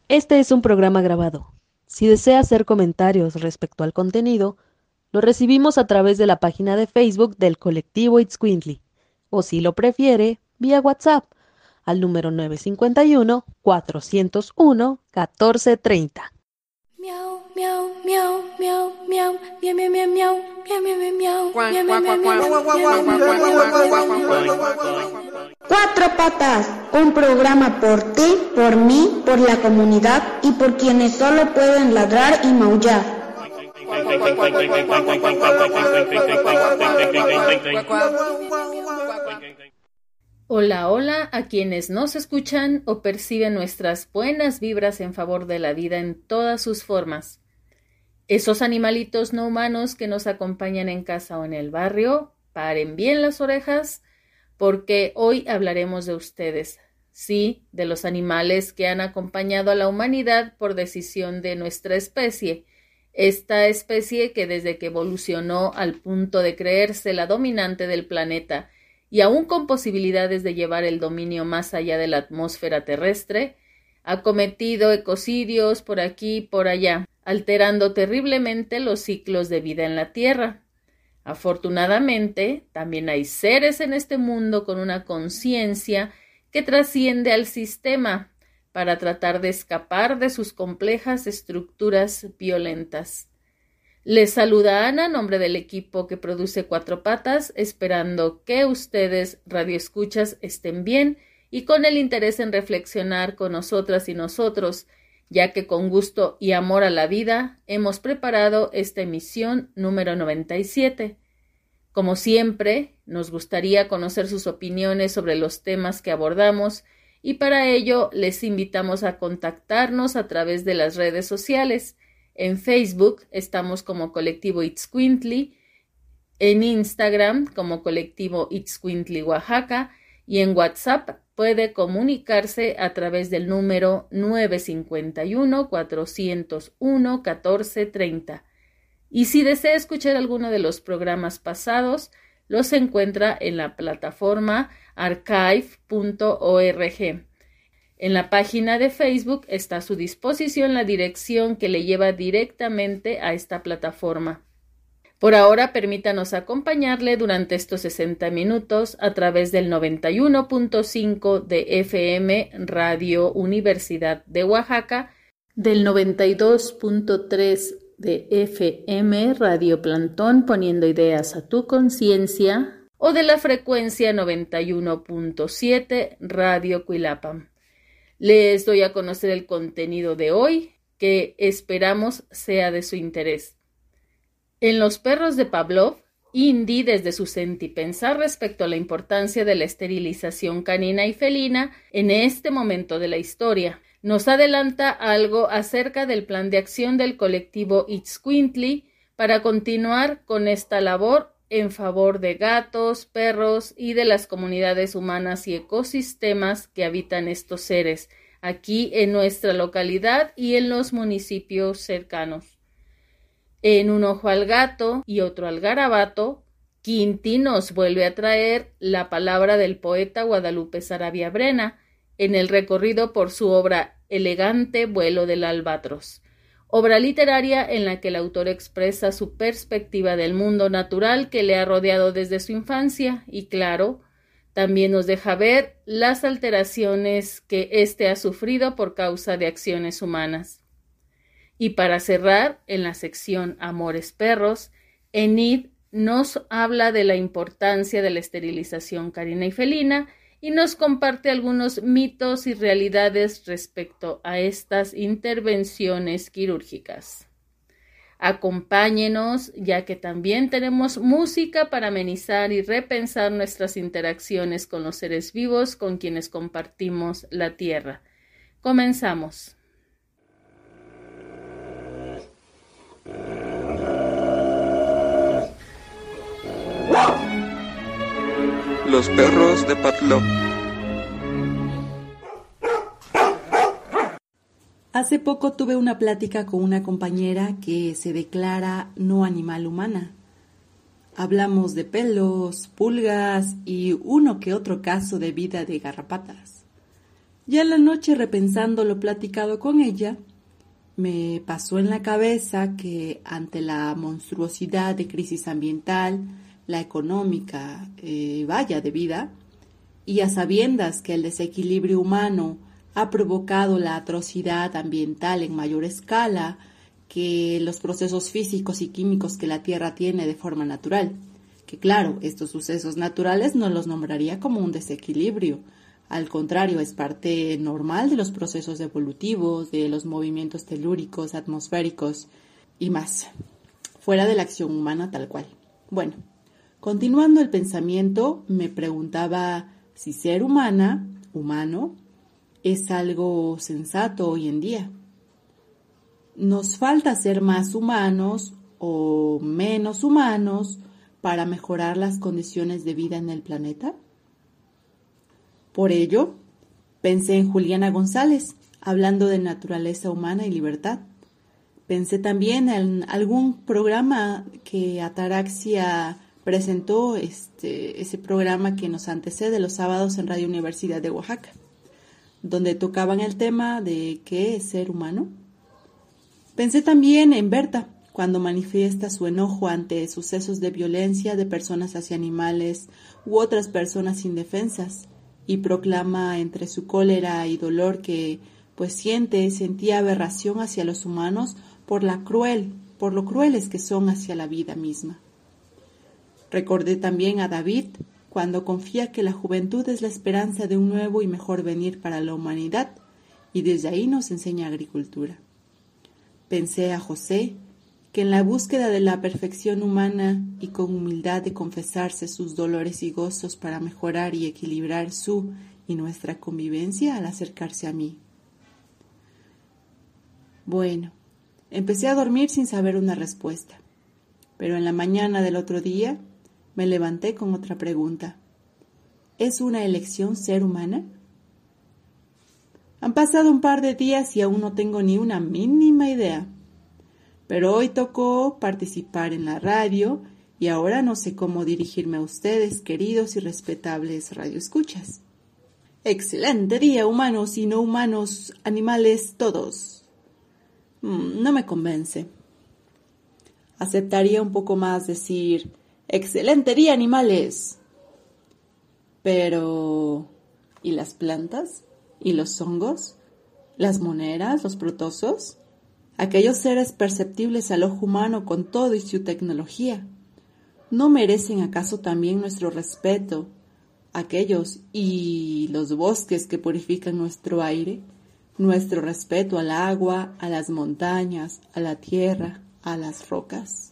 Este es un programa grabado. Si desea hacer comentarios respecto al contenido, lo recibimos a través de la página de Facebook del colectivo Itzcuintli, o si lo prefiere, vía WhatsApp, al número 951-401-1430. Miau, miau, miau, miau, miau, miau, miau, miau, miau, miau, miau, miau. Cuatro Patas, un programa por ti, por mí, por la comunidad y por quienes solo pueden ladrar y maullar. Hola, hola a quienes nos escuchan o perciben nuestras buenas vibras en favor de la vida en todas sus formas. Esos animalitos no humanos que nos acompañan en casa o en el barrio, paren bien las orejas, porque hoy hablaremos de ustedes, sí, de los animales que han acompañado a la humanidad por decisión de nuestra especie, esta especie que desde que evolucionó al punto de creerse la dominante del planeta, y aún con posibilidades de llevar el dominio más allá de la atmósfera terrestre, ha cometido ecocidios por aquí y por allá, alterando terriblemente los ciclos de vida en la Tierra. Afortunadamente, también hay seres en este mundo con una conciencia que trasciende al sistema para tratar de escapar de sus complejas estructuras violentas. Les saluda Ana, en nombre del equipo que produce Cuatro Patas, esperando que ustedes, radioescuchas, estén bien y con el interés en reflexionar con nosotras y nosotros, ya que con gusto y amor a la vida hemos preparado esta emisión número 97. Como siempre, nos gustaría conocer sus opiniones sobre los temas que abordamos y para ello les invitamos a contactarnos a través de las redes sociales. En Facebook estamos como Colectivo Itzcuintli, en Instagram como Colectivo Itzcuintli Oaxaca y en WhatsApp puede comunicarse a través del número 951-401-1430. Y si desea escuchar alguno de los programas pasados, los encuentra en la plataforma archive.org. En la página de Facebook está a su disposición la dirección que le lleva directamente a esta plataforma. Por ahora, permítanos acompañarle durante estos 60 minutos a través del 91.5 de FM Radio Universidad de Oaxaca, del 92.3 de FM Radio Plantón poniendo ideas a tu conciencia o de la frecuencia 91.7 Radio Cuilapam. Les doy a conocer el contenido de hoy que esperamos sea de su interés. En Los perros de Pavlov, Indy, desde su sentipensar respecto a la importancia de la esterilización canina y felina en este momento de la historia, nos adelanta algo acerca del plan de acción del colectivo Itzcuintli para continuar con esta labor en favor de gatos, perros y de las comunidades humanas y ecosistemas que habitan estos seres aquí en nuestra localidad y en los municipios cercanos. En Un ojo al gato y otro al garabato, Quinti nos vuelve a traer la palabra del poeta Guadalupe Saravia Brena en el recorrido por su obra Elegante vuelo del albatros, obra literaria en la que el autor expresa su perspectiva del mundo natural que le ha rodeado desde su infancia y, claro, también nos deja ver las alteraciones que éste ha sufrido por causa de acciones humanas. Y para cerrar, en la sección Amores Perros, Enid nos habla de la importancia de la esterilización canina y felina y nos comparte algunos mitos y realidades respecto a estas intervenciones quirúrgicas. Acompáñenos, ya que también tenemos música para amenizar y repensar nuestras interacciones con los seres vivos con quienes compartimos la tierra. Comenzamos. Los perros de Pavlov. Hace poco tuve una plática con una compañera que se declara no animal humana. Hablamos de pelos, pulgas y uno que otro caso de vida de garrapatas. Ya en la noche, repensando lo platicado con ella, me pasó en la cabeza que ante la monstruosidad de crisis ambiental, la económica, de vida, y a sabiendas que el desequilibrio humano ha provocado la atrocidad ambiental en mayor escala que los procesos físicos y químicos que la Tierra tiene de forma natural, que claro, estos sucesos naturales no los nombraría como un desequilibrio. Al contrario, es parte normal de los procesos evolutivos, de los movimientos telúricos, atmosféricos y más, fuera de la acción humana tal cual. Bueno, continuando el pensamiento, me preguntaba si ser humano, es algo sensato hoy en día. ¿Nos falta ser más humanos o menos humanos para mejorar las condiciones de vida en el planeta? Por ello, pensé en Juliana González, hablando de naturaleza humana y libertad. Pensé también en algún programa que Ataraxia presentó, ese programa que nos antecede los sábados en Radio Universidad de Oaxaca, donde tocaban el tema de qué es ser humano. Pensé también en Berta, cuando manifiesta su enojo ante sucesos de violencia de personas hacia animales u otras personas indefensas, y proclama entre su cólera y dolor que sentía aberración hacia los humanos por lo crueles que son hacia la vida misma. Recordé también a David cuando confía que la juventud es la esperanza de un nuevo y mejor venir para la humanidad, y desde ahí nos enseña agricultura. Pensé a José, que en la búsqueda de la perfección humana y con humildad de confesarse sus dolores y gozos para mejorar y equilibrar su y nuestra convivencia al acercarse a mí. Bueno, empecé a dormir sin saber una respuesta, pero en la mañana del otro día me levanté con otra pregunta. ¿Es una elección ser humana? Han pasado un par de días y aún no tengo ni una mínima idea. Pero hoy tocó participar en la radio y ahora no sé cómo dirigirme a ustedes, queridos y respetables radioescuchas. Excelente día, humanos y no humanos, animales todos. No me convence. Aceptaría un poco más decir, excelente día, animales. Pero, ¿y las plantas? ¿Y los hongos? ¿Las moneras? ¿Los protozoos? Aquellos seres perceptibles al ojo humano con todo y su tecnología, ¿no merecen acaso también nuestro respeto? Aquellos y los bosques que purifican nuestro aire, nuestro respeto al agua, a las montañas, a la tierra, a las rocas.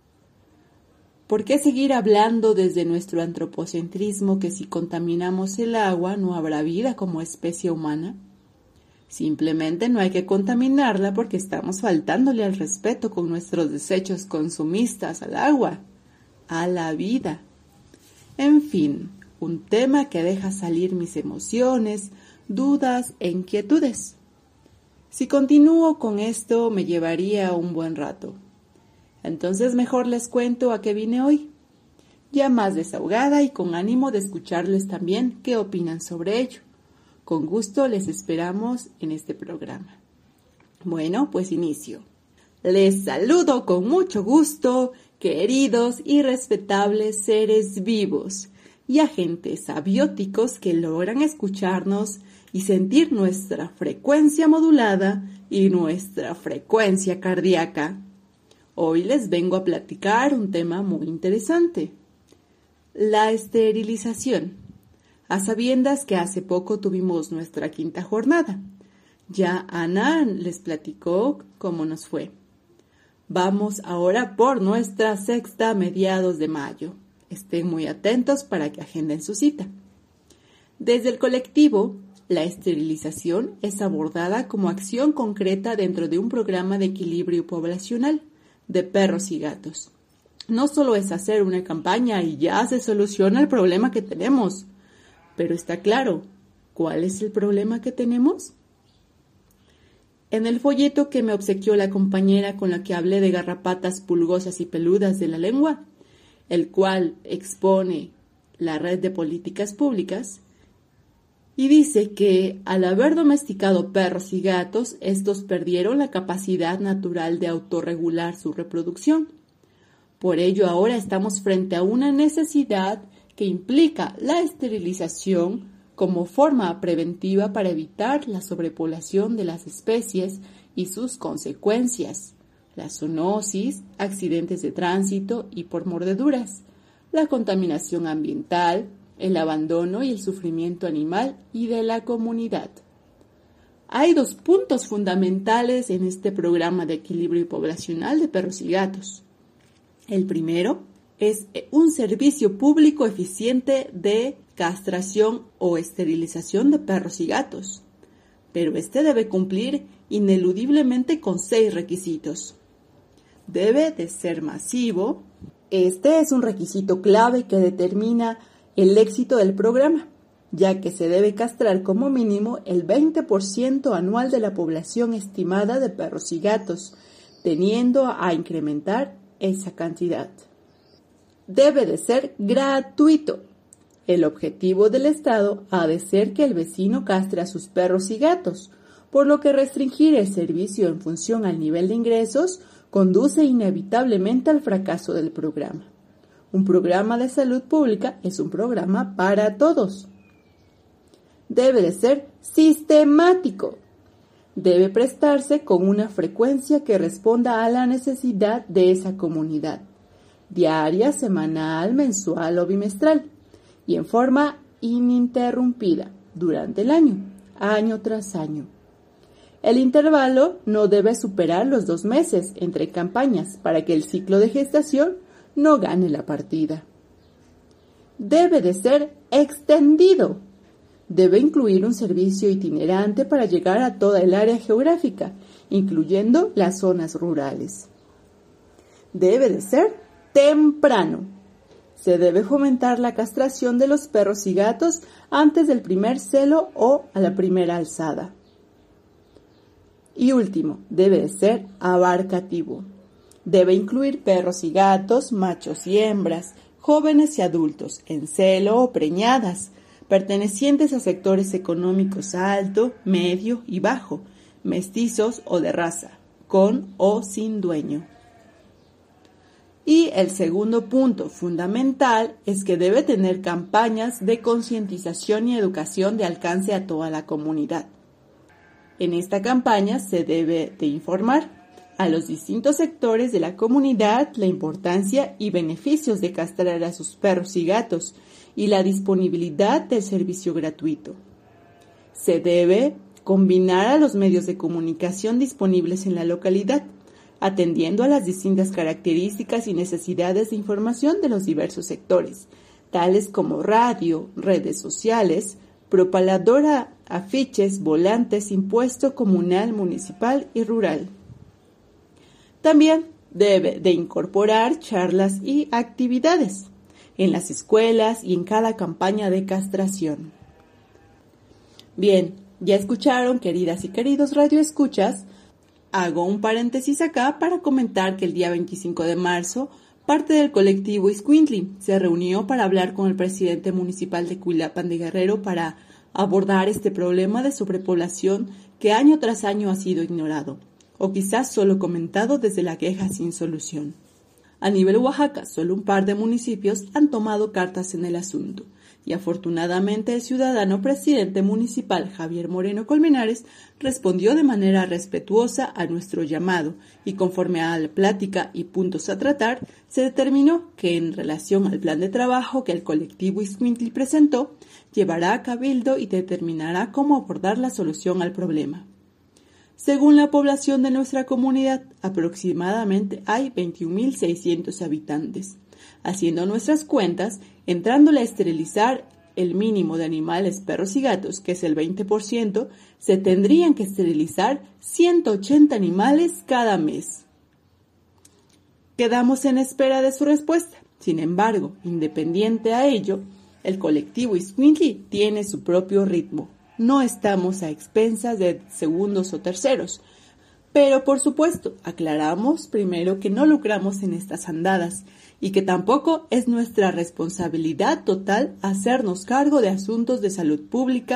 ¿Por qué seguir hablando desde nuestro antropocentrismo que si contaminamos el agua no habrá vida como especie humana? Simplemente no hay que contaminarla porque estamos faltándole al respeto con nuestros desechos consumistas al agua, a la vida. En fin, un tema que deja salir mis emociones, dudas e inquietudes. Si continúo con esto me llevaría un buen rato. Entonces mejor les cuento a qué vine hoy, ya más desahogada y con ánimo de escucharles también qué opinan sobre ello. Con gusto les esperamos en este programa. Bueno, pues inicio. Les saludo con mucho gusto, queridos y respetables seres vivos y agentes abióticos que logran escucharnos y sentir nuestra frecuencia modulada y nuestra frecuencia cardíaca. Hoy les vengo a platicar un tema muy interesante: la esterilización. A sabiendas que hace poco tuvimos nuestra 5ª jornada. Ya Ana les platicó cómo nos fue. Vamos ahora por nuestra 6ª a mediados de mayo. Estén muy atentos para que agenden su cita. Desde el colectivo, la esterilización es abordada como acción concreta dentro de un programa de equilibrio poblacional de perros y gatos. No solo es hacer una campaña y ya se soluciona el problema que tenemos. Pero está claro, ¿cuál es el problema que tenemos? En el folleto que me obsequió la compañera con la que hablé de garrapatas pulgosas y peludas de la lengua, el cual expone la red de políticas públicas, Y dice que al haber domesticado perros y gatos, estos perdieron la capacidad natural de autorregular su reproducción. Por ello, ahora estamos frente a una necesidad que implica la esterilización como forma preventiva para evitar la sobrepoblación de las especies y sus consecuencias, la zoonosis, accidentes de tránsito y por mordeduras, la contaminación ambiental, el abandono y el sufrimiento animal y de la comunidad. Hay 2 puntos fundamentales en este programa de equilibrio poblacional de perros y gatos. El primero es un servicio público eficiente de castración o esterilización de perros y gatos, pero este debe cumplir ineludiblemente con 6 requisitos. Debe de ser masivo. Este es un requisito clave que determina el éxito del programa, ya que se debe castrar como mínimo el 20% anual de la población estimada de perros y gatos, teniendo a incrementar esa cantidad. Debe de ser gratuito. El objetivo del Estado ha de ser que el vecino castre a sus perros y gatos, por lo que restringir el servicio en función al nivel de ingresos conduce inevitablemente al fracaso del programa. Un programa de salud pública es un programa para todos. Debe de ser sistemático. Debe prestarse con una frecuencia que responda a la necesidad de esa comunidad, diaria, semanal, mensual o bimestral, y en forma ininterrumpida durante el año, año tras año. El intervalo no debe superar los 2 meses entre campañas para que el ciclo de gestación no gane la partida. Debe de ser extendido. Debe incluir un servicio itinerante para llegar a toda el área geográfica, incluyendo las zonas rurales. Debe de ser temprano. Se debe fomentar la castración de los perros y gatos antes del primer celo o a la primera alzada. Y último, debe de ser abarcativo. Debe incluir perros y gatos, machos y hembras, jóvenes y adultos, en celo o preñadas, pertenecientes a sectores económicos alto, medio y bajo, mestizos o de raza, con o sin dueño. Y el segundo punto fundamental es que debe tener campañas de concientización y educación de alcance a toda la comunidad. En esta campaña se debe de informar a los distintos sectores de la comunidad la importancia y beneficios de castrar a sus perros y gatos y la disponibilidad del servicio gratuito. Se debe combinar a los medios de comunicación disponibles en la localidad, atendiendo a las distintas características y necesidades de información de los diversos sectores, tales como radio, redes sociales, propaladora, afiches, volantes, impuesto comunal, municipal y rural. También debe de incorporar charlas y actividades en las escuelas y en cada campaña de castración. Bien, ya escucharon, queridas y queridos radioescuchas. Hago un paréntesis acá para comentar que el día 25 de marzo, parte del colectivo Iscuintli se reunió para hablar con el presidente municipal de Cuilapan de Guerrero para abordar este problema de sobrepoblación que año tras año ha sido ignorado, o quizás solo comentado desde la queja sin solución. A nivel Oaxaca, solo un par de municipios han tomado cartas en el asunto, y afortunadamente el ciudadano presidente municipal Javier Moreno Colmenares respondió de manera respetuosa a nuestro llamado y conforme a la plática y puntos a tratar, se determinó que en relación al plan de trabajo que el colectivo Iscuintli presentó, llevará a cabildo y determinará cómo abordar la solución al problema. Según la población de nuestra comunidad, aproximadamente hay 21.600 habitantes. Haciendo nuestras cuentas, entrándole a esterilizar el mínimo de animales, perros y gatos, que es el 20%, se tendrían que esterilizar 180 animales cada mes. Quedamos en espera de su respuesta. Sin embargo, independiente a ello, el colectivo Iscuintli tiene su propio ritmo. No estamos a expensas de segundos o terceros. Pero, por supuesto, aclaramos primero que no lucramos en estas andadas y que tampoco es nuestra responsabilidad total hacernos cargo de asuntos de salud pública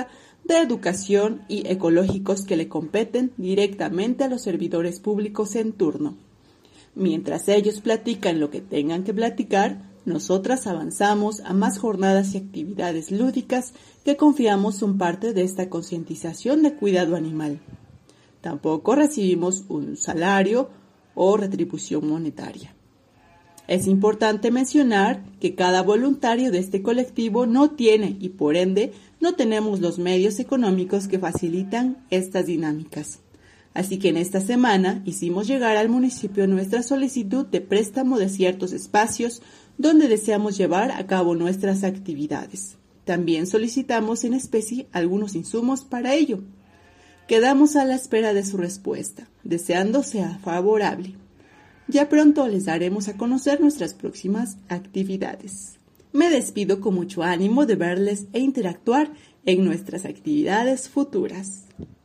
de educación y ecológicos que le competen directamente a los servidores públicos en turno. Mientras ellos platican lo que tengan que platicar, nosotras avanzamos a más jornadas y actividades lúdicas que confiamos son parte de esta concientización de cuidado animal. Tampoco recibimos un salario o retribución monetaria. Es importante mencionar que cada voluntario de este colectivo no tiene y por ende no tenemos los medios económicos que facilitan estas dinámicas. Así que en esta semana hicimos llegar al municipio nuestra solicitud de préstamo de ciertos espacios donde deseamos llevar a cabo nuestras actividades. También solicitamos en especie algunos insumos para ello. Quedamos a la espera de su respuesta, deseando sea favorable. Ya pronto les daremos a conocer nuestras próximas actividades. Me despido con mucho ánimo de verles e interactuar en nuestras actividades futuras.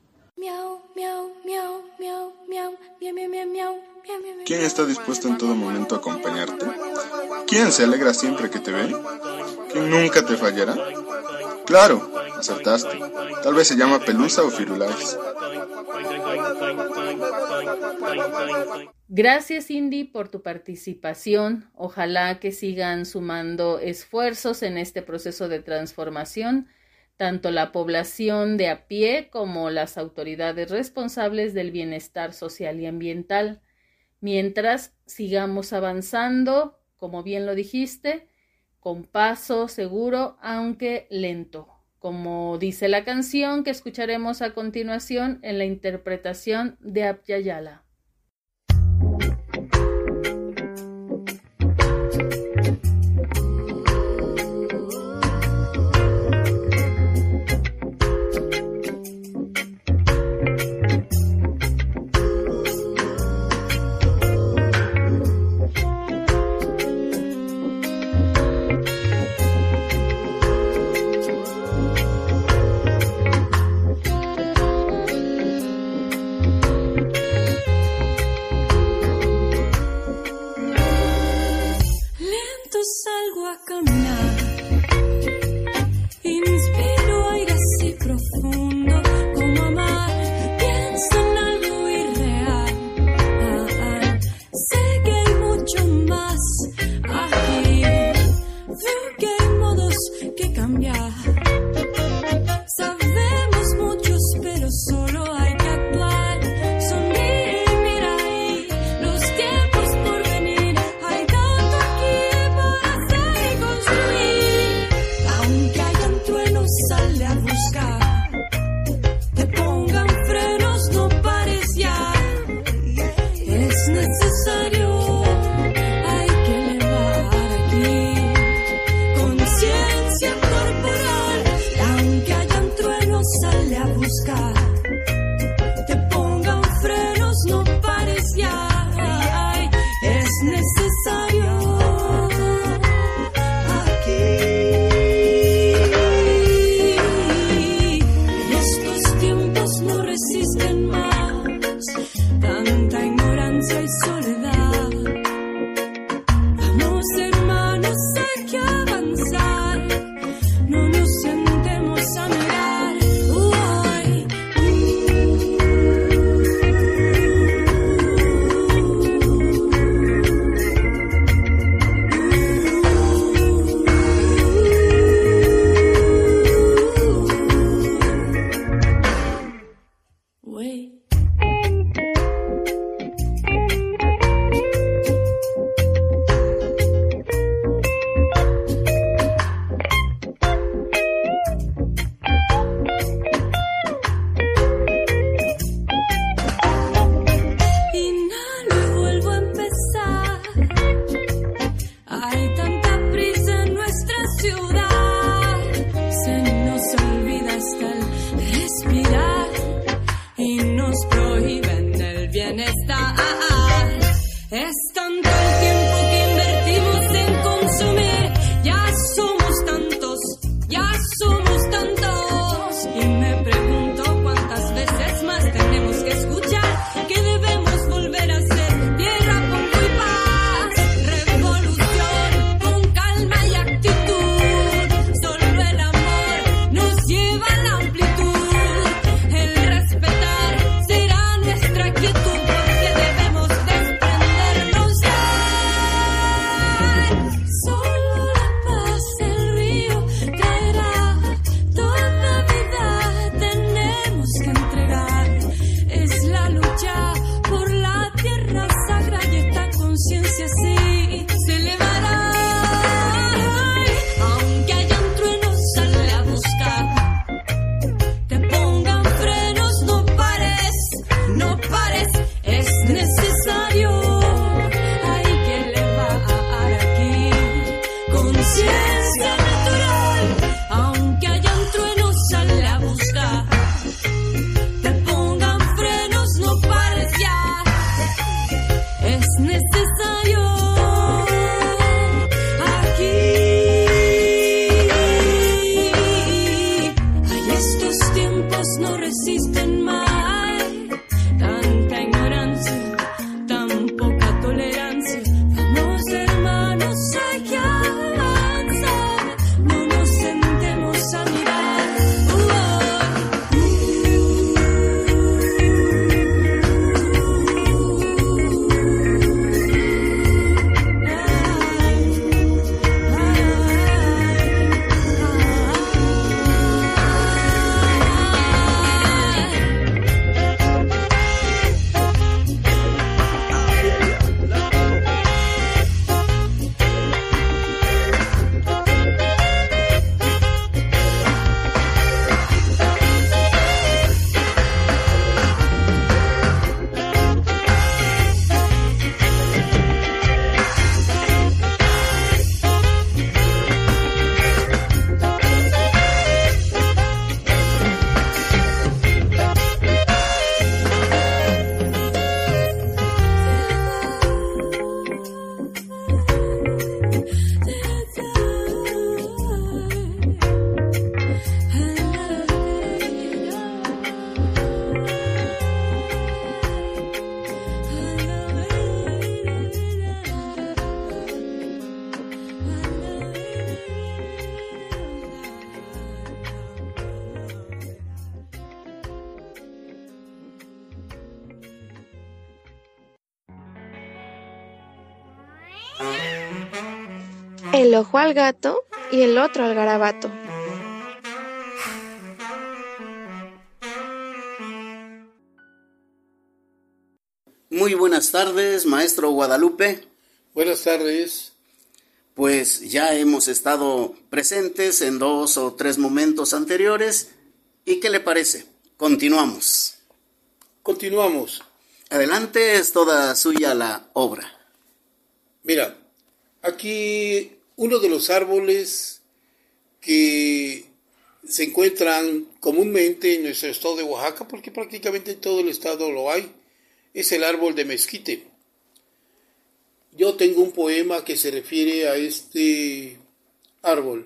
¿Quién está dispuesto en todo momento a acompañarte? ¿Quién se alegra siempre que te ve? ¿Quién nunca te fallará? Claro, acertaste. Tal vez se llama Pelusa o Firulais. Gracias, Indy, por tu participación. Ojalá que sigan sumando esfuerzos en este proceso de transformación, tanto la población de a pie como las autoridades responsables del bienestar social y ambiental. Mientras sigamos avanzando, como bien lo dijiste, con paso seguro, aunque lento, como dice la canción que escucharemos a continuación en la interpretación de Abya Yala. Salgo a caminar, inspiro aire así profundo como amar, pienso en algo irreal, sé que hay mucho más aquí, veo que hay modos que cambiar, sabemos muchos pero solo hay que actuar, sonríe y mira ahí los tiempos por venir, hay tanto aquí. Aunque hayan truenos, sale a buscar. Te pongan frenos, no pares ya. Es necesario, hay que elevar aquí conciencia corporal. Aunque hayan truenos, sale a buscar. Te pongan frenos, no pares ya. Es necesario. Resisten más tanta ignorancia y soledad. Vamos, hermanos, hay que avanzar. No nos sentemos a mirar. mares. Es necesario, hay que elevar aquí conciencia natural, aunque hayan truenos, sale a buscar. Te pongan frenos, no pares ya. Es necesario aquí. Ay, estos tiempos no resisten más tanta ignorancia, tan poca tolerancia. Vamos, hermanos, hay que avanzar. No nos sentemos a mirar. El ojo al gato y el otro al garabato. Muy buenas tardes, maestro Guadalupe. Buenas tardes. Pues ya hemos estado presentes en 2 o 3 momentos anteriores. ¿Y qué le parece? Continuamos. Continuamos. Adelante, es toda suya la obra. Mira, aquí uno de los árboles que se encuentran comúnmente en nuestro estado de Oaxaca, porque prácticamente en todo el estado lo hay, es el árbol de mezquite. Yo tengo un poema que se refiere a este árbol.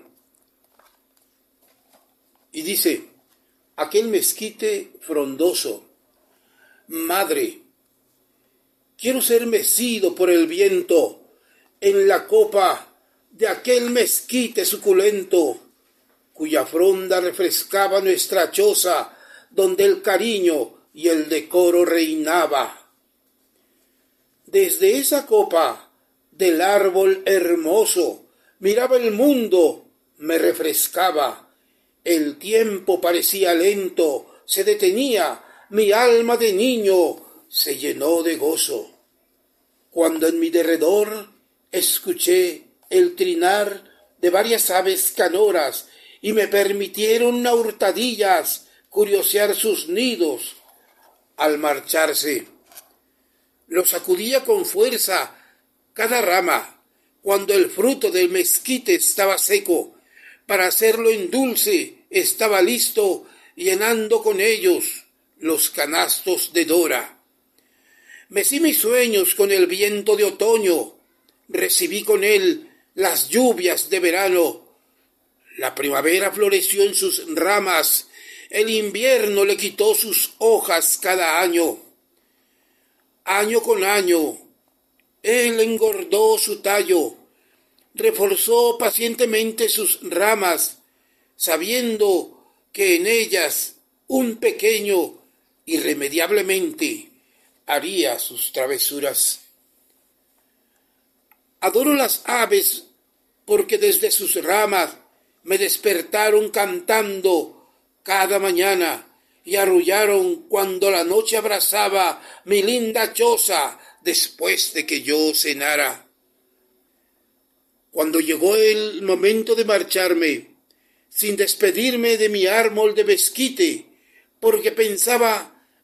Y dice: aquel mezquite frondoso, madre, quiero ser mecido por el viento en la copa de aquel mezquite suculento, cuya fronda refrescaba nuestra choza, donde el cariño y el decoro reinaba. Desde esa copa del árbol hermoso miraba el mundo, me refrescaba. El tiempo parecía lento, se detenía, mi alma de niño se llenó de gozo. Cuando en mi derredor escuché el trinar de varias aves canoras y me permitieron a hurtadillas curiosear sus nidos. Al marcharse, lo sacudía con fuerza cada rama, cuando el fruto del mezquite estaba seco. Para hacerlo en dulce estaba listo, llenando con ellos los canastos de Dora. Mecí mis sueños con el viento de otoño, recibí con él las lluvias de verano. La primavera floreció en sus ramas, el invierno le quitó sus hojas cada año. Año con año, él engordó su tallo, reforzó pacientemente sus ramas, sabiendo que en ellas un pequeño irremediablemente haría sus travesuras. Adoro las aves porque desde sus ramas me despertaron cantando cada mañana y arrullaron cuando la noche abrazaba mi linda choza después de que yo cenara. Cuando llegó el momento de marcharme, sin despedirme de mi árbol de mezquite, porque pensaba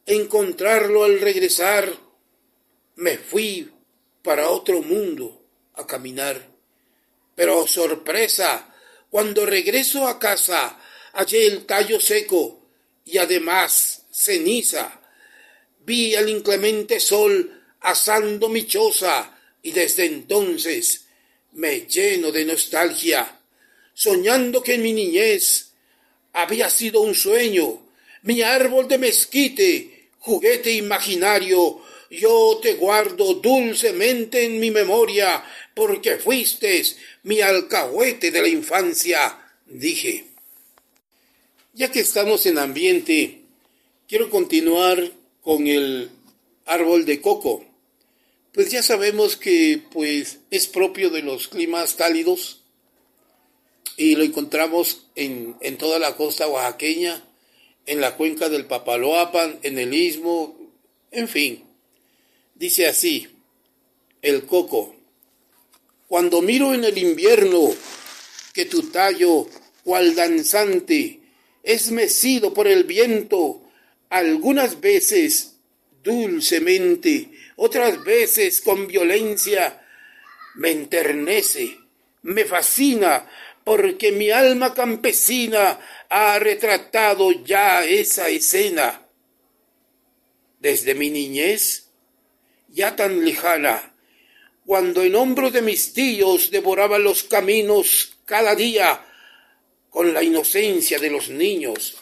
encontrarlo al regresar, me fui para otro mundo a caminar. Pero sorpresa, cuando regreso a casa, hallé el tallo seco y además ceniza. Vi al inclemente sol asando mi choza y desde entonces me lleno de nostalgia, soñando que en mi niñez había sido un sueño, mi árbol de mezquite, juguete imaginario. Yo te guardo dulcemente en mi memoria, porque fuiste mi alcahuete de la infancia, dije. Ya que estamos en ambiente, quiero continuar con el árbol de coco. Pues ya sabemos que es propio de los climas cálidos y lo encontramos en toda la costa oaxaqueña, en la cuenca del Papaloapan, en el Istmo, en fin. Dice así, el coco. Cuando miro en el invierno que tu tallo, cual danzante, es mecido por el viento, algunas veces dulcemente, otras veces con violencia, me enternece, me fascina, porque mi alma campesina ha retratado ya esa escena. Desde mi niñez, ya tan lejana, cuando en hombros de mis tíos devoraba los caminos cada día con la inocencia de los niños.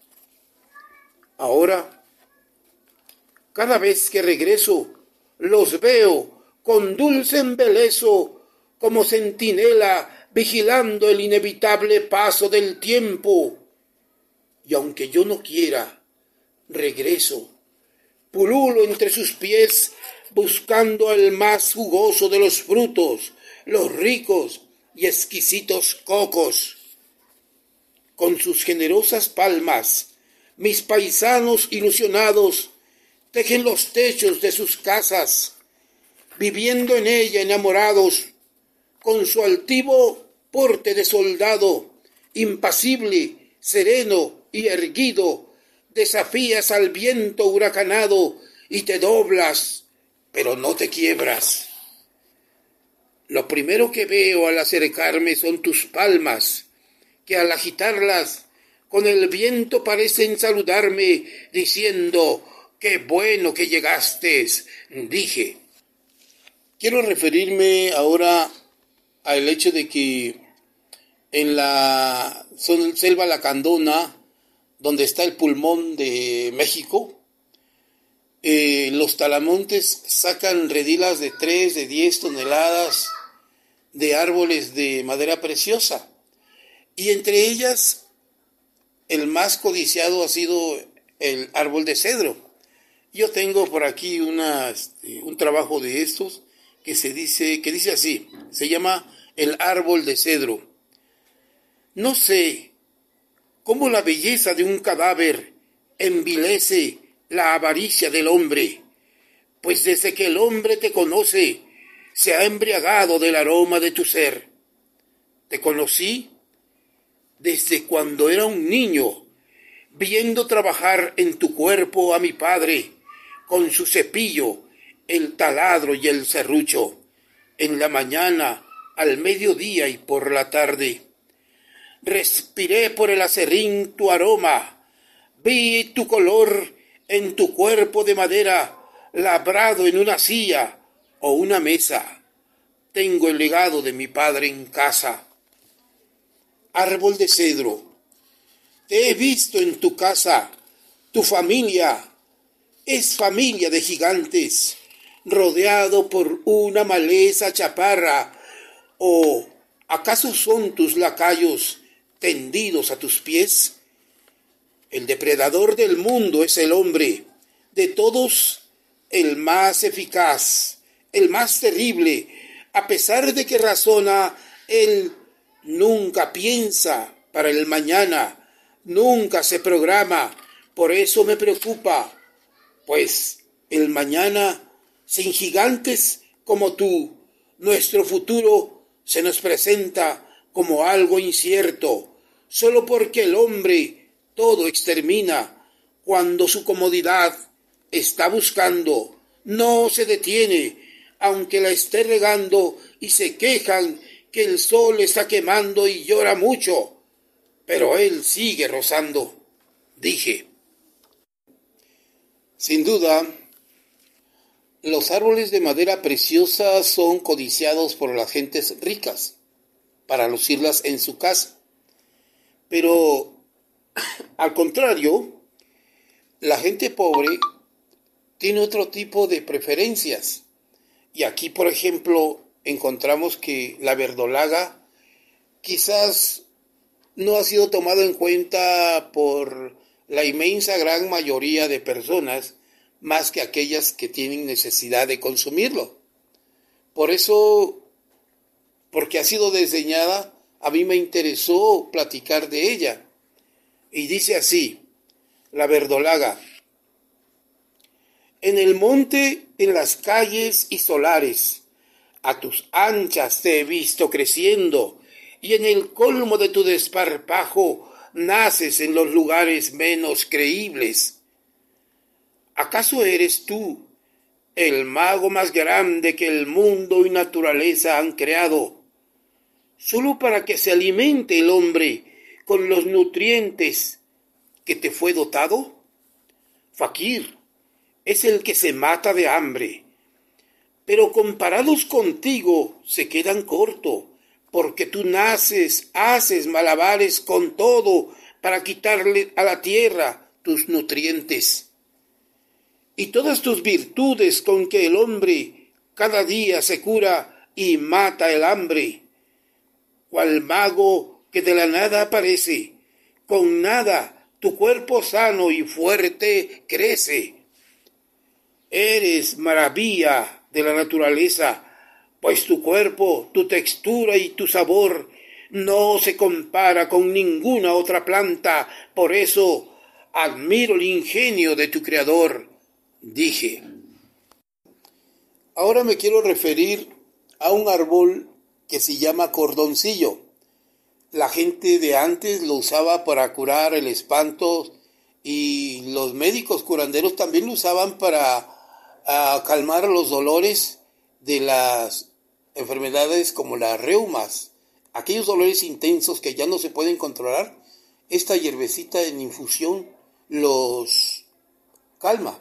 Ahora, cada vez que regreso, los veo con dulce embeleso como centinela vigilando el inevitable paso del tiempo. Y aunque yo no quiera, regreso, pululo entre sus pies, buscando el más jugoso de los frutos, los ricos y exquisitos cocos. Con sus generosas palmas, mis paisanos ilusionados tejen los techos de sus casas, viviendo en ella enamorados, con su altivo porte de soldado, impasible, sereno y erguido, desafías al viento huracanado y te doblas, pero no te quiebras. Lo primero que veo al acercarme son tus palmas, que al agitarlas con el viento parecen saludarme, diciendo, ¡qué bueno que llegaste!, dije. Quiero referirme ahora al hecho de que en la selva lacandona, donde está el pulmón de México, los talamontes sacan redilas de 3, de 10 toneladas de árboles de madera preciosa. Y entre ellas, el más codiciado ha sido el árbol de cedro. Yo tengo por aquí un trabajo de estos que dice así, se llama el árbol de cedro. No sé cómo la belleza de un cadáver envilece la avaricia del hombre, pues desde que el hombre te conoce, se ha embriagado del aroma de tu ser. Te conocí desde cuando era un niño, viendo trabajar en tu cuerpo a mi padre, con su cepillo, el taladro y el serrucho, en la mañana, al mediodía y por la tarde. Respiré por el aserrín tu aroma, vi tu color en tu cuerpo de madera, labrado en una silla o una mesa. Tengo el legado de mi padre en casa. Árbol de cedro, te he visto en tu casa, tu familia es familia de gigantes, rodeado por una maleza chaparra, ¿o acaso son tus lacayos tendidos a tus pies? El depredador del mundo es el hombre, de todos el más eficaz, el más terrible. A pesar de que razona, él nunca piensa para el mañana, nunca se programa. Por eso me preocupa, pues el mañana, sin gigantes como tú, nuestro futuro se nos presenta como algo incierto, solo porque el hombre todo extermina, cuando su comodidad está buscando, no se detiene, aunque la esté regando y se quejan que el sol está quemando y llora mucho, pero él sigue rozando. Dije, sin duda, los árboles de madera preciosa son codiciados por las gentes ricas para lucirlas en su casa, pero al contrario, la gente pobre tiene otro tipo de preferencias. Y aquí, por ejemplo, encontramos que la verdolaga quizás no ha sido tomado en cuenta por la inmensa gran mayoría de personas, más que aquellas que tienen necesidad de consumirlo. Por eso, porque ha sido desdeñada, a mí me interesó platicar de ella. Y dice así, la verdolaga: en el monte, en las calles y solares, a tus anchas te he visto creciendo, y en el colmo de tu desparpajo naces en los lugares menos creíbles. ¿Acaso eres tú el mago más grande que el mundo y naturaleza han creado, solo para que se alimente el hombre con los nutrientes que te fue dotado? Fakir es el que se mata de hambre, pero comparados contigo se quedan corto, porque tú haces malabares con todo para quitarle a la tierra tus nutrientes. Y todas tus virtudes con que el hombre cada día se cura y mata el hambre, cual mago que de la nada aparece, con nada tu cuerpo sano y fuerte crece. Eres maravilla de la naturaleza, pues tu cuerpo, tu textura y tu sabor no se compara con ninguna otra planta. Por eso admiro el ingenio de tu creador, dije. Ahora me quiero referir a un árbol que se llama cordoncillo. La gente de antes lo usaba para curar el espanto y los médicos curanderos también lo usaban para calmar los dolores de las enfermedades como las reumas, aquellos dolores intensos que ya no se pueden controlar. Esta hierbecita en infusión los calma.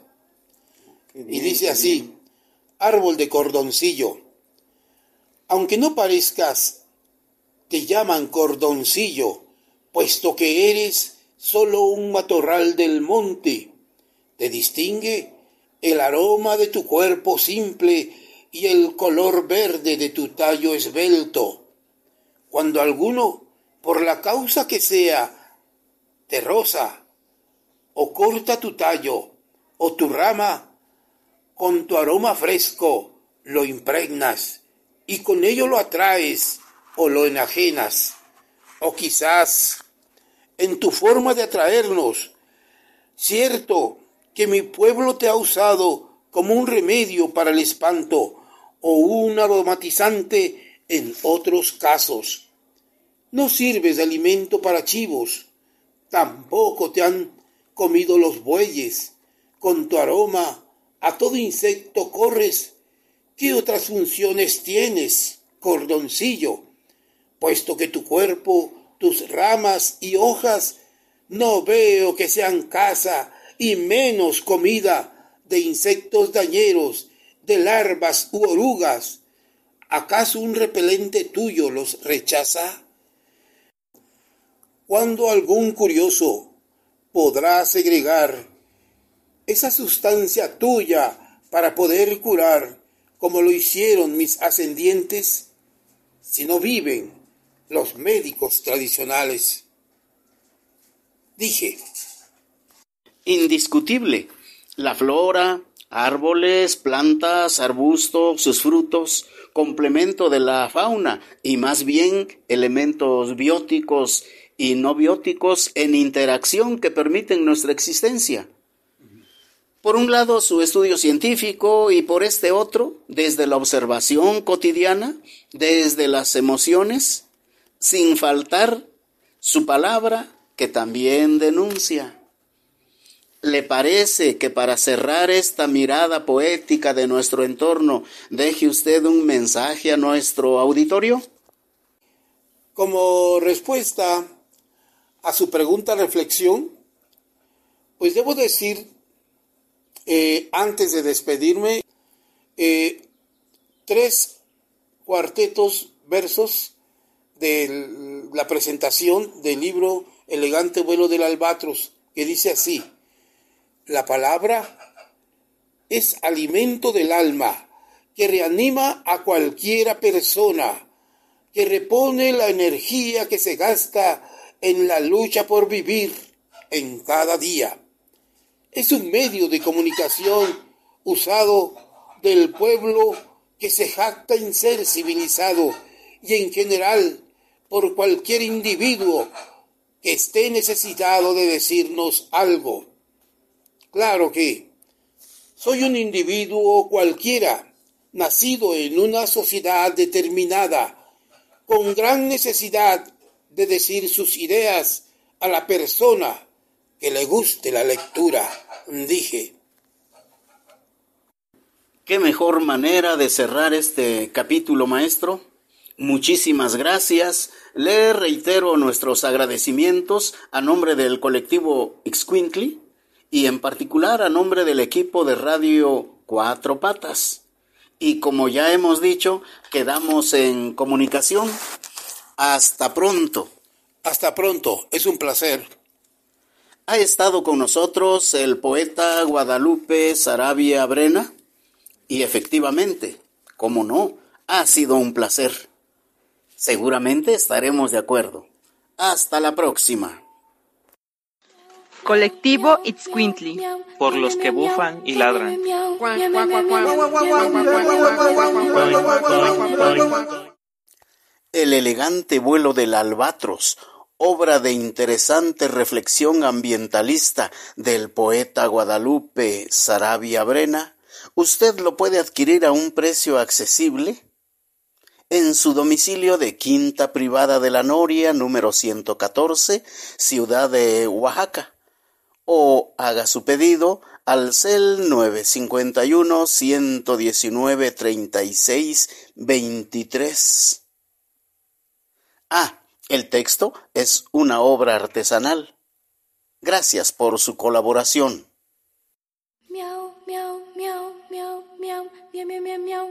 Y dice así, árbol de cordoncillo, aunque no parezcas, te llaman cordoncillo, puesto que eres solo un matorral del monte. Te distingue el aroma de tu cuerpo simple y el color verde de tu tallo esbelto. Cuando alguno, por la causa que sea, te roza o corta tu tallo o tu rama, con tu aroma fresco lo impregnas y con ello lo atraes o lo enajenas. O quizás en tu forma de atraernos, cierto que mi pueblo te ha usado como un remedio para el espanto o un aromatizante en otros casos. No sirves de alimento para chivos, tampoco te han comido los bueyes. Con tu aroma a todo insecto corres. ¿Qué otras funciones tienes, cordoncillo? Puesto que tu cuerpo, tus ramas y hojas, no veo que sean casa y menos comida de insectos dañeros, de larvas u orugas. ¿Acaso un repelente tuyo los rechaza? ¿Cuándo algún curioso podrá segregar esa sustancia tuya para poder curar, como lo hicieron mis ascendientes, si no viven los médicos tradicionales? Dije. Indiscutible, la flora, árboles, plantas, arbustos, sus frutos, complemento de la fauna y más bien elementos bióticos y no bióticos en interacción que permiten nuestra existencia. Por un lado, su estudio científico y por este otro, desde la observación cotidiana, desde las emociones, sin faltar su palabra que también denuncia. ¿Le parece que para cerrar esta mirada poética de nuestro entorno, deje usted un mensaje a nuestro auditorio? Como respuesta a su pregunta reflexión, pues debo decir, antes de despedirme, 3 cuartetos versos de la presentación del libro Elegante vuelo del albatros, que dice así: la palabra es alimento del alma, que reanima a cualquiera persona, que repone la energía que se gasta en la lucha por vivir en cada día. Es un medio de comunicación usado del pueblo que se jacta en ser civilizado y en general por cualquier individuo que esté necesitado de decirnos algo. Claro que soy un individuo cualquiera, nacido en una sociedad determinada, con gran necesidad de decir sus ideas a la persona que le guste la lectura, dije. ¿Qué mejor manera de cerrar este capítulo, maestro? Muchísimas gracias. Le reitero nuestros agradecimientos a nombre del colectivo Ixcuintli y en particular a nombre del equipo de Radio Cuatro Patas. Y como ya hemos dicho, quedamos en comunicación. Hasta pronto. Hasta pronto, es un placer. Ha estado con nosotros el poeta Guadalupe Saravia Brena y efectivamente, cómo no, ha sido un placer. Seguramente estaremos de acuerdo. Hasta la próxima. Colectivo Ixcuintli. Por los que bufan y ladran. El elegante vuelo del albatros, obra de interesante reflexión ambientalista del poeta Guadalupe Saravia Brena, usted lo puede adquirir a un precio accesible en su domicilio de Quinta Privada de la Noria, número 114, Ciudad de Oaxaca, o haga su pedido al CEL 951-119-36-23. El texto es una obra artesanal. Gracias por su colaboración. Miau, miau, miau, miau, miau, miau, miau, miau, miau.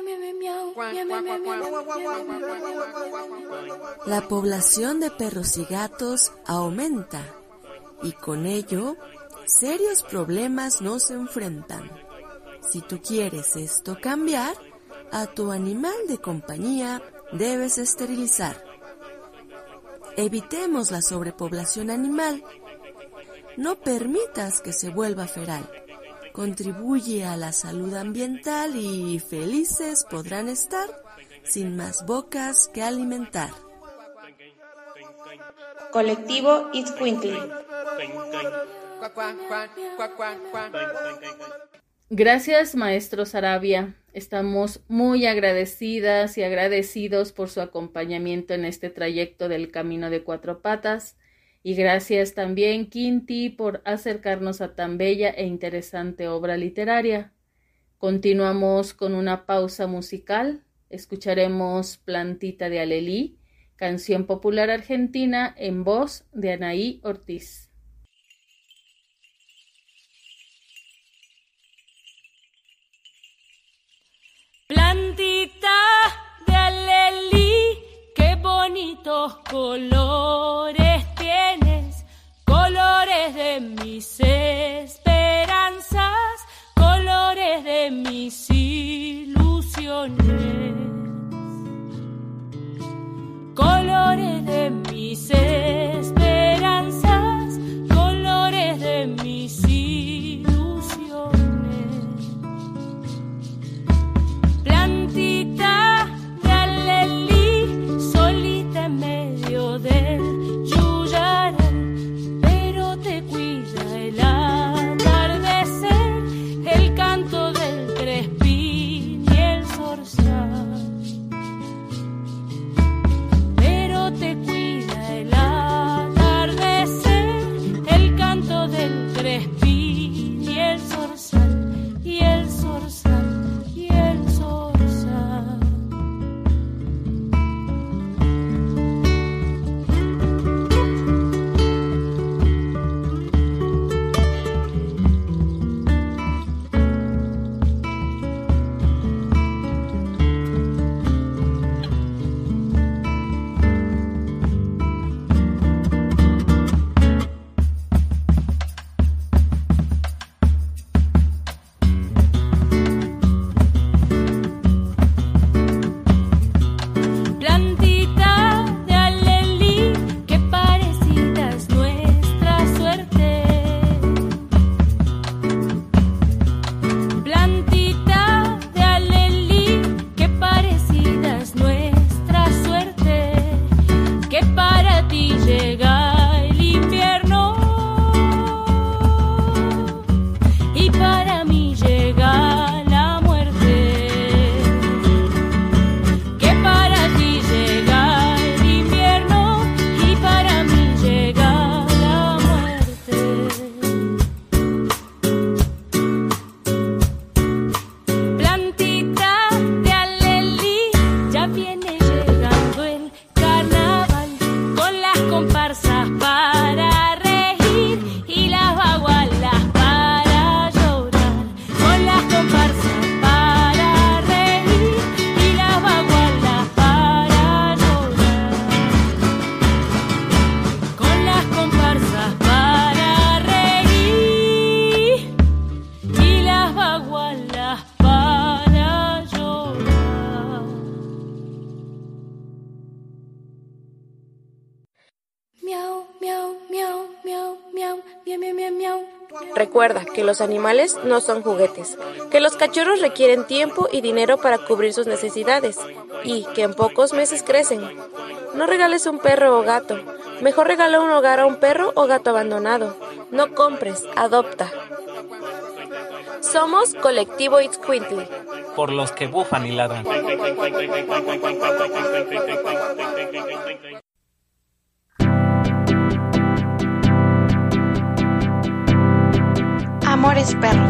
La población de perros y gatos aumenta y con ello serios problemas nos enfrentan. Si tú quieres esto cambiar, a tu animal de compañía debes esterilizar. Evitemos la sobrepoblación animal. No permitas que se vuelva feral. Contribuye a la salud ambiental y felices podrán estar sin más bocas que alimentar. Colectivo Ixcuintli. Gracias, maestro Saravia. Estamos muy agradecidas y agradecidos por su acompañamiento en este trayecto del Camino de Cuatro Patas. Y gracias también, Quinti, por acercarnos a tan bella e interesante obra literaria. Continuamos con una pausa musical. Escucharemos Plantita de Alelí, canción popular argentina en voz de Anaí Ortiz. Plantita de alelí, qué bonitos colores tienes, colores de mis esperanzas, colores de mis ilusiones, colores de mis esperanzas, colores de mis ilusiones. Plantita de alelí, solita en medio del Recuerda que los animales no son juguetes, que los cachorros requieren tiempo y dinero para cubrir sus necesidades y que en pocos meses crecen. No regales un perro o gato, mejor regala un hogar a un perro o gato abandonado. No compres, adopta. Somos Colectivo Itzcuintli. Por los que bufan y ladran. Amores perros.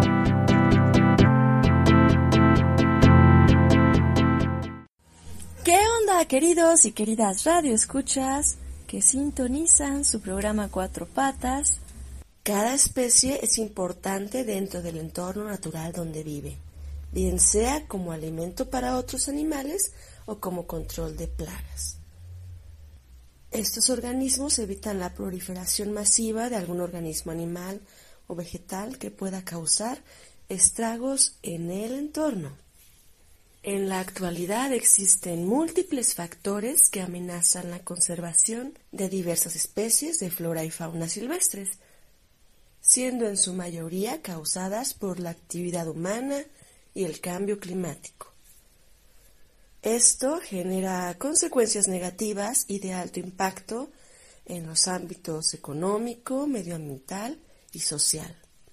¿Qué onda, queridos y queridas radioescuchas que sintonizan su programa Cuatro Patas? Cada especie es importante dentro del entorno natural donde vive, bien sea como alimento para otros animales o como control de plagas. Estos organismos evitan la proliferación masiva de algún organismo animal o vegetal que pueda causar estragos en el entorno. En la actualidad existen múltiples factores que amenazan la conservación de diversas especies de flora y fauna silvestres, siendo en su mayoría causadas por la actividad humana y el cambio climático. Esto genera consecuencias negativas y de alto impacto en los ámbitos económico, medioambiental y social.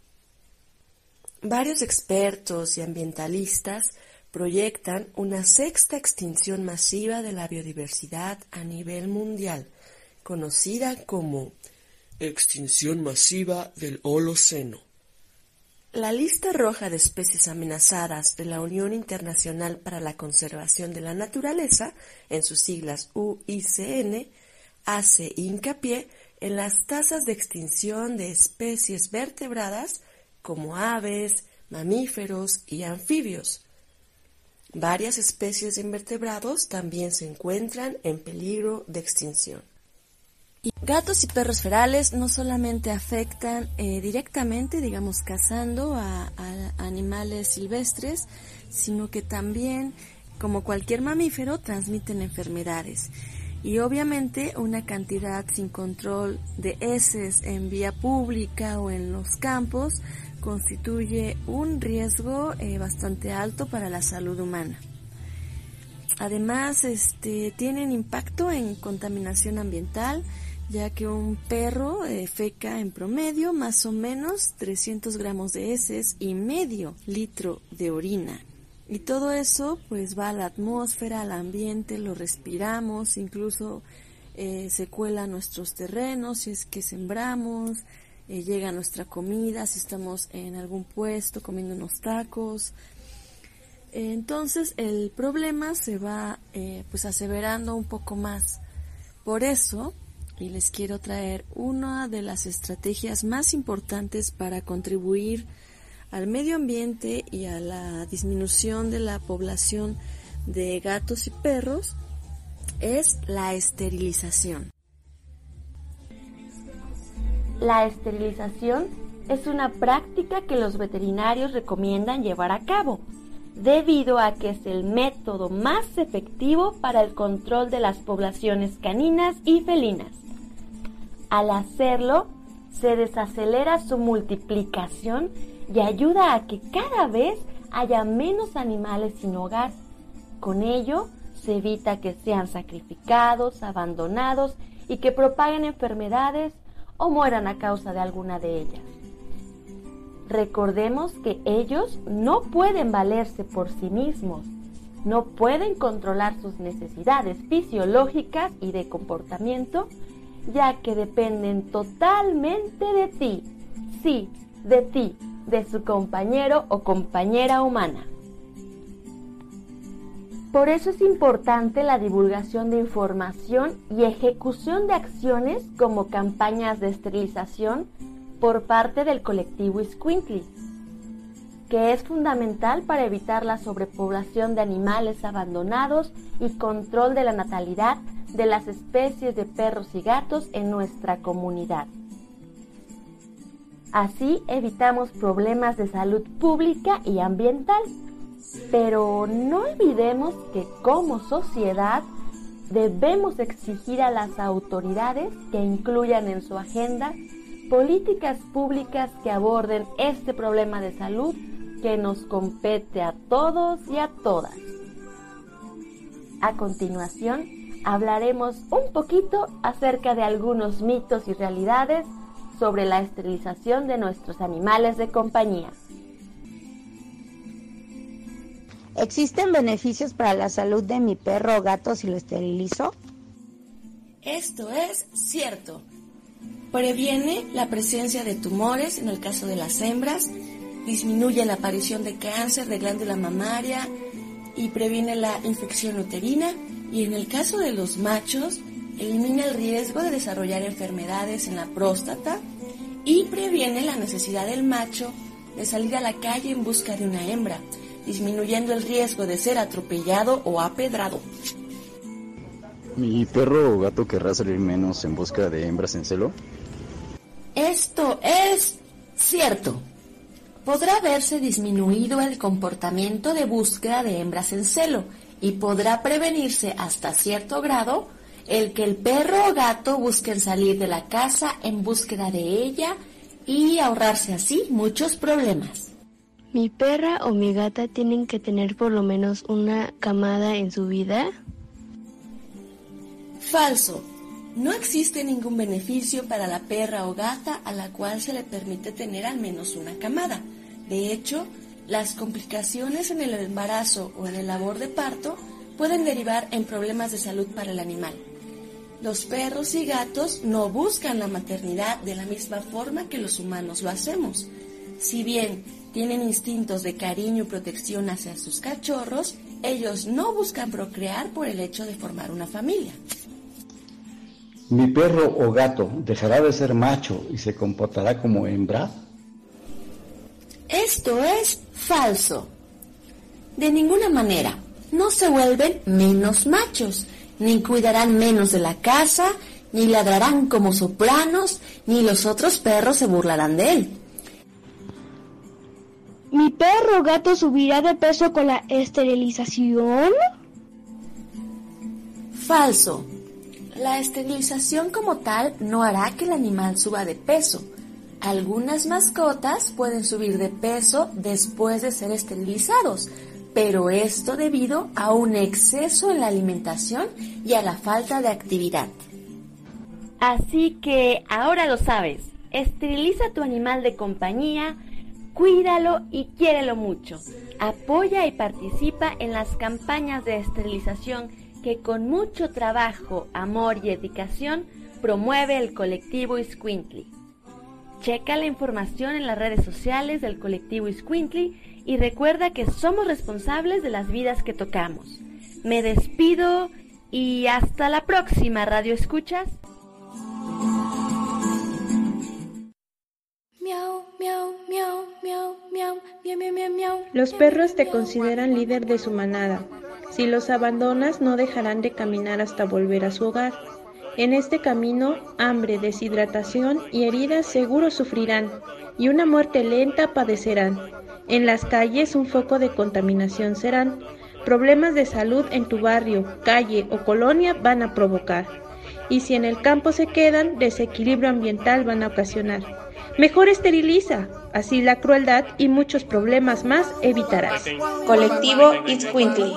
Varios expertos y ambientalistas proyectan una sexta extinción masiva de la biodiversidad a nivel mundial, conocida como extinción masiva del Holoceno. La lista roja de especies amenazadas de la Unión Internacional para la Conservación de la Naturaleza, en sus siglas UICN, hace hincapié en las tasas de extinción de especies vertebradas como aves, mamíferos y anfibios. Varias especies de invertebrados también se encuentran en peligro de extinción. Gatos y perros ferales no solamente afectan directamente, cazando a animales silvestres, sino que también, como cualquier mamífero, transmiten enfermedades. Y obviamente una cantidad sin control de heces en vía pública o en los campos constituye un riesgo bastante alto para la salud humana. Además, tienen impacto en contaminación ambiental, ya que un perro feca en promedio más o menos 300 gramos de heces y medio litro de orina. Y todo eso pues va a la atmósfera, al ambiente, lo respiramos, incluso se cuela a nuestros terrenos si es que sembramos, llega nuestra comida, si estamos en algún puesto comiendo unos tacos. Entonces el problema se va aseverando un poco más. Por eso, y les quiero traer una de las estrategias más importantes para contribuir al medio ambiente y a la disminución de la población de gatos y perros, es la esterilización. La esterilización es una práctica que los veterinarios recomiendan llevar a cabo, debido a que es el método más efectivo para el control de las poblaciones caninas y felinas. Al hacerlo, se desacelera su multiplicación y ayuda a que cada vez haya menos animales sin hogar. Con ello, se evita que sean sacrificados, abandonados y que propaguen enfermedades o mueran a causa de alguna de ellas. Recordemos que ellos no pueden valerse por sí mismos, no pueden controlar sus necesidades fisiológicas y de comportamiento, ya que dependen totalmente de ti, sí, de ti, de su compañero o compañera humana. Por eso es importante la divulgación de información y ejecución de acciones como campañas de esterilización por parte del colectivo Itzcuintli, que es fundamental para evitar la sobrepoblación de animales abandonados y control de la natalidad de las especies de perros y gatos en nuestra comunidad. Así evitamos problemas de salud pública y ambiental, pero no olvidemos que como sociedad debemos exigir a las autoridades que incluyan en su agenda políticas públicas que aborden este problema de salud que nos compete a todos y a todas. A continuación, hablaremos un poquito acerca de algunos mitos y realidades sobre la esterilización de nuestros animales de compañía. ¿Existen beneficios para la salud de mi perro o gato si lo esterilizo? Esto es cierto. Previene la presencia de tumores en el caso de las hembras, disminuye la aparición de cáncer de glándula mamaria y previene la infección uterina, y en el caso de los machos elimina el riesgo de desarrollar enfermedades en la próstata y previene la necesidad del macho de salir a la calle en busca de una hembra, disminuyendo el riesgo de ser atropellado o apedrado. ¿Mi perro o gato querrá salir menos en busca de hembras en celo? Esto es cierto. Podrá verse disminuido el comportamiento de búsqueda de hembras en celo y podrá prevenirse hasta cierto grado el que el perro o gato busquen salir de la casa en búsqueda de ella y ahorrarse así muchos problemas. ¿Mi perra o mi gata tienen que tener por lo menos una camada en su vida? Falso. No existe ningún beneficio para la perra o gata a la cual se le permite tener al menos una camada. De hecho, las complicaciones en el embarazo o en el labor de parto pueden derivar en problemas de salud para el animal. Los perros y gatos no buscan la maternidad de la misma forma que los humanos lo hacemos. Si bien tienen instintos de cariño y protección hacia sus cachorros, ellos no buscan procrear por el hecho de formar una familia. ¿Mi perro o gato dejará de ser macho y se comportará como hembra? Esto es falso. De ninguna manera. No se vuelven menos machos, ni cuidarán menos de la casa, ni ladrarán como sopranos, ni los otros perros se burlarán de él. ¿Mi perro o gato subirá de peso con la esterilización? Falso. La esterilización como tal no hará que el animal suba de peso. Algunas mascotas pueden subir de peso después de ser esterilizados, pero esto debido a un exceso en la alimentación y a la falta de actividad. Así que ahora lo sabes, esteriliza a tu animal de compañía, cuídalo y quiérelo mucho. Apoya y participa en las campañas de esterilización que con mucho trabajo, amor y dedicación promueve el colectivo Iscuintli. Checa la información en las redes sociales del colectivo Iscuintli y recuerda que somos responsables de las vidas que tocamos. Me despido y hasta la próxima, Radio Escuchas. Los perros te consideran líder de su manada. Si los abandonas, no dejarán de caminar hasta volver a su hogar. En este camino, hambre, deshidratación y heridas seguro sufrirán, y una muerte lenta padecerán. En las calles, un foco de contaminación serán. Problemas de salud en tu barrio, calle o colonia van a provocar. Y si en el campo se quedan, desequilibrio ambiental van a ocasionar. Mejor esteriliza, así la crueldad y muchos problemas más evitarás. Colectivo Iscuintli.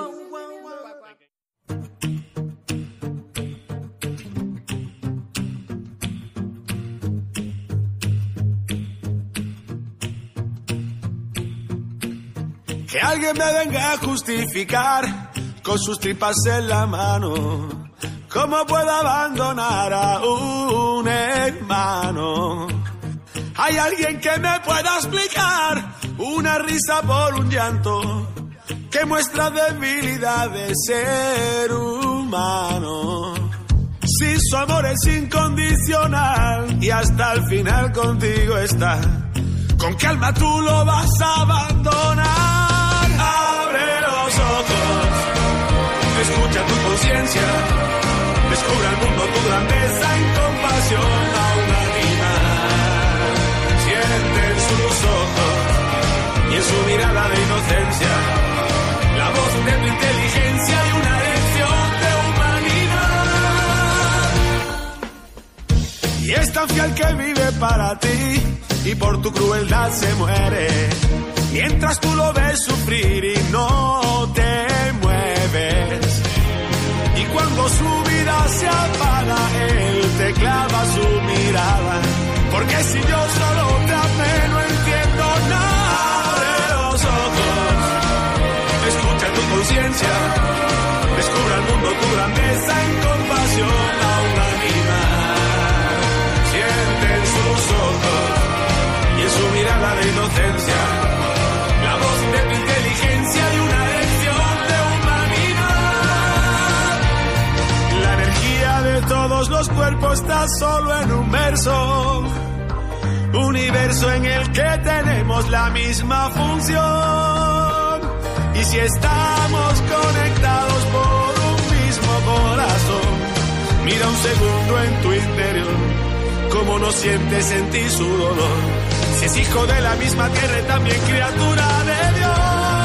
Que alguien me venga a justificar con sus tripas en la mano. ¿Cómo puedo abandonar a un hermano? ¿Hay alguien que me pueda explicar una risa por un llanto que muestra debilidad de ser humano? Si su amor es incondicional y hasta el final contigo está, ¿con qué alma tú lo vas a abandonar? Abre los ojos, escucha tu conciencia, descubre al mundo tu grandeza en compasión a un animal. Siente en sus ojos y en su mirada de inocencia la voz de tu inteligencia y una lección de humanidad. Y esta tan fiel que vive para ti y por tu crueldad se muere. Mientras tú lo ves sufrir y no te mueves. Y cuando su vida se apaga, él te clava su mirada. Porque si yo solo te amé, no entiendo nada. Abre los ojos, escucha tu conciencia, descubre al mundo tu grandeza en compasión a un animal. Siente en sus ojos y en su mirada de inocencia la voz de tu inteligencia y una lección de humanidad. La energía de todos los cuerpos está solo en un verso. Universo en el que tenemos la misma función. Y si estamos conectados por un mismo corazón, mira un segundo en tu interior, cómo no sientes sentir su dolor. Si es hijo de la misma tierra y también criatura de Dios.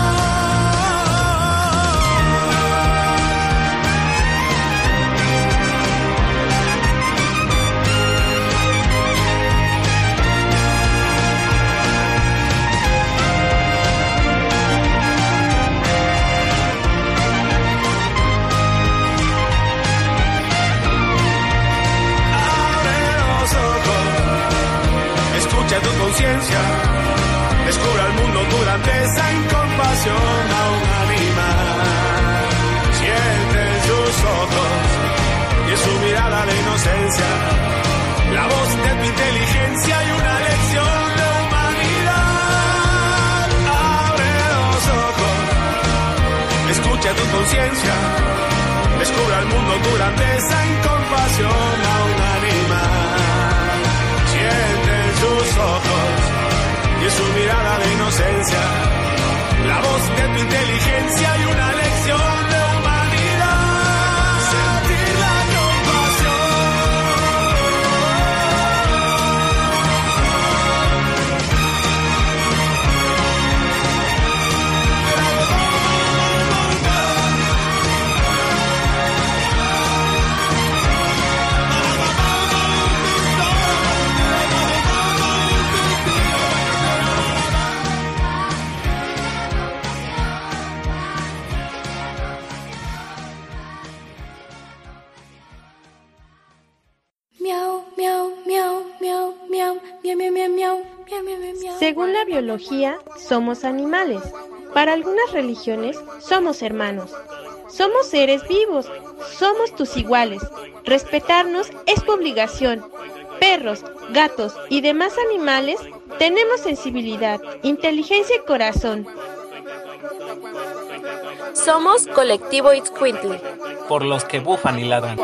Tu conciencia, descubre al mundo tu grandeza en compasión a un animal. Siente en sus ojos y en su mirada de inocencia la voz de tu inteligencia y una lección de humanidad. Abre los ojos, escucha tu conciencia, descubre al mundo tu grandeza en compasión a un animal. Siente sus ojos y en su mirada de inocencia la voz de tu inteligencia y una lección de humanidad. Sentir la Según la biología, somos animales. Para algunas religiones, somos hermanos. Somos seres vivos. Somos tus iguales. Respetarnos es tu obligación. Perros, gatos y demás animales tenemos sensibilidad, inteligencia y corazón. Somos Colectivo Itzcuintli. Por los que bufan y ladran.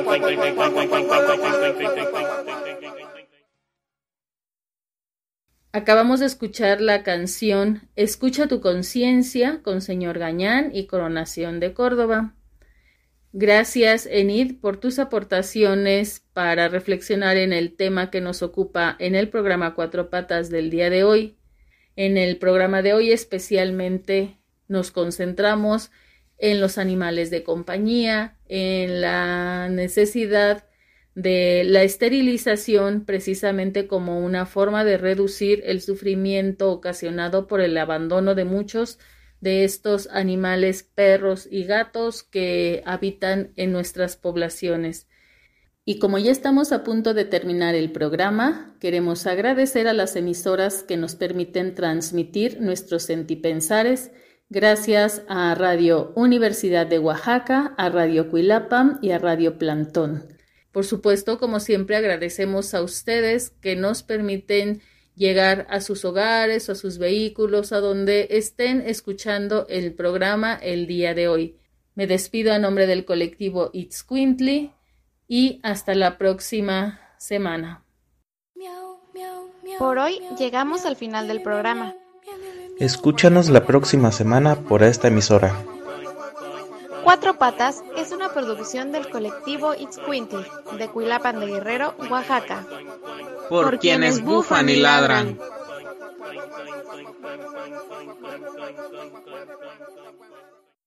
Acabamos de escuchar la canción Escucha tu conciencia con Señor Gañán y Coronación de Córdoba. Gracias, Enid, por tus aportaciones para reflexionar en el tema que nos ocupa en el programa Cuatro Patas del día de hoy. En el programa de hoy especialmente nos concentramos en los animales de compañía, en la necesidad de la esterilización precisamente como una forma de reducir el sufrimiento ocasionado por el abandono de muchos de estos animales, perros y gatos que habitan en nuestras poblaciones. Y como ya estamos a punto de terminar el programa, queremos agradecer a las emisoras que nos permiten transmitir nuestros sentipensares. Gracias a Radio Universidad de Oaxaca, a Radio Cuilapam y a Radio Plantón. Por supuesto, como siempre, agradecemos a ustedes que nos permiten llegar a sus hogares o a sus vehículos, a donde estén escuchando el programa el día de hoy. Me despido a nombre del colectivo Itzcuintli y hasta la próxima semana. Por hoy llegamos al final del programa. Escúchanos la próxima semana por esta emisora. Cuatro Patas es una producción del colectivo Itzcuintli, de Cuilapan de Guerrero, Oaxaca. Por quienes bufan y ladran.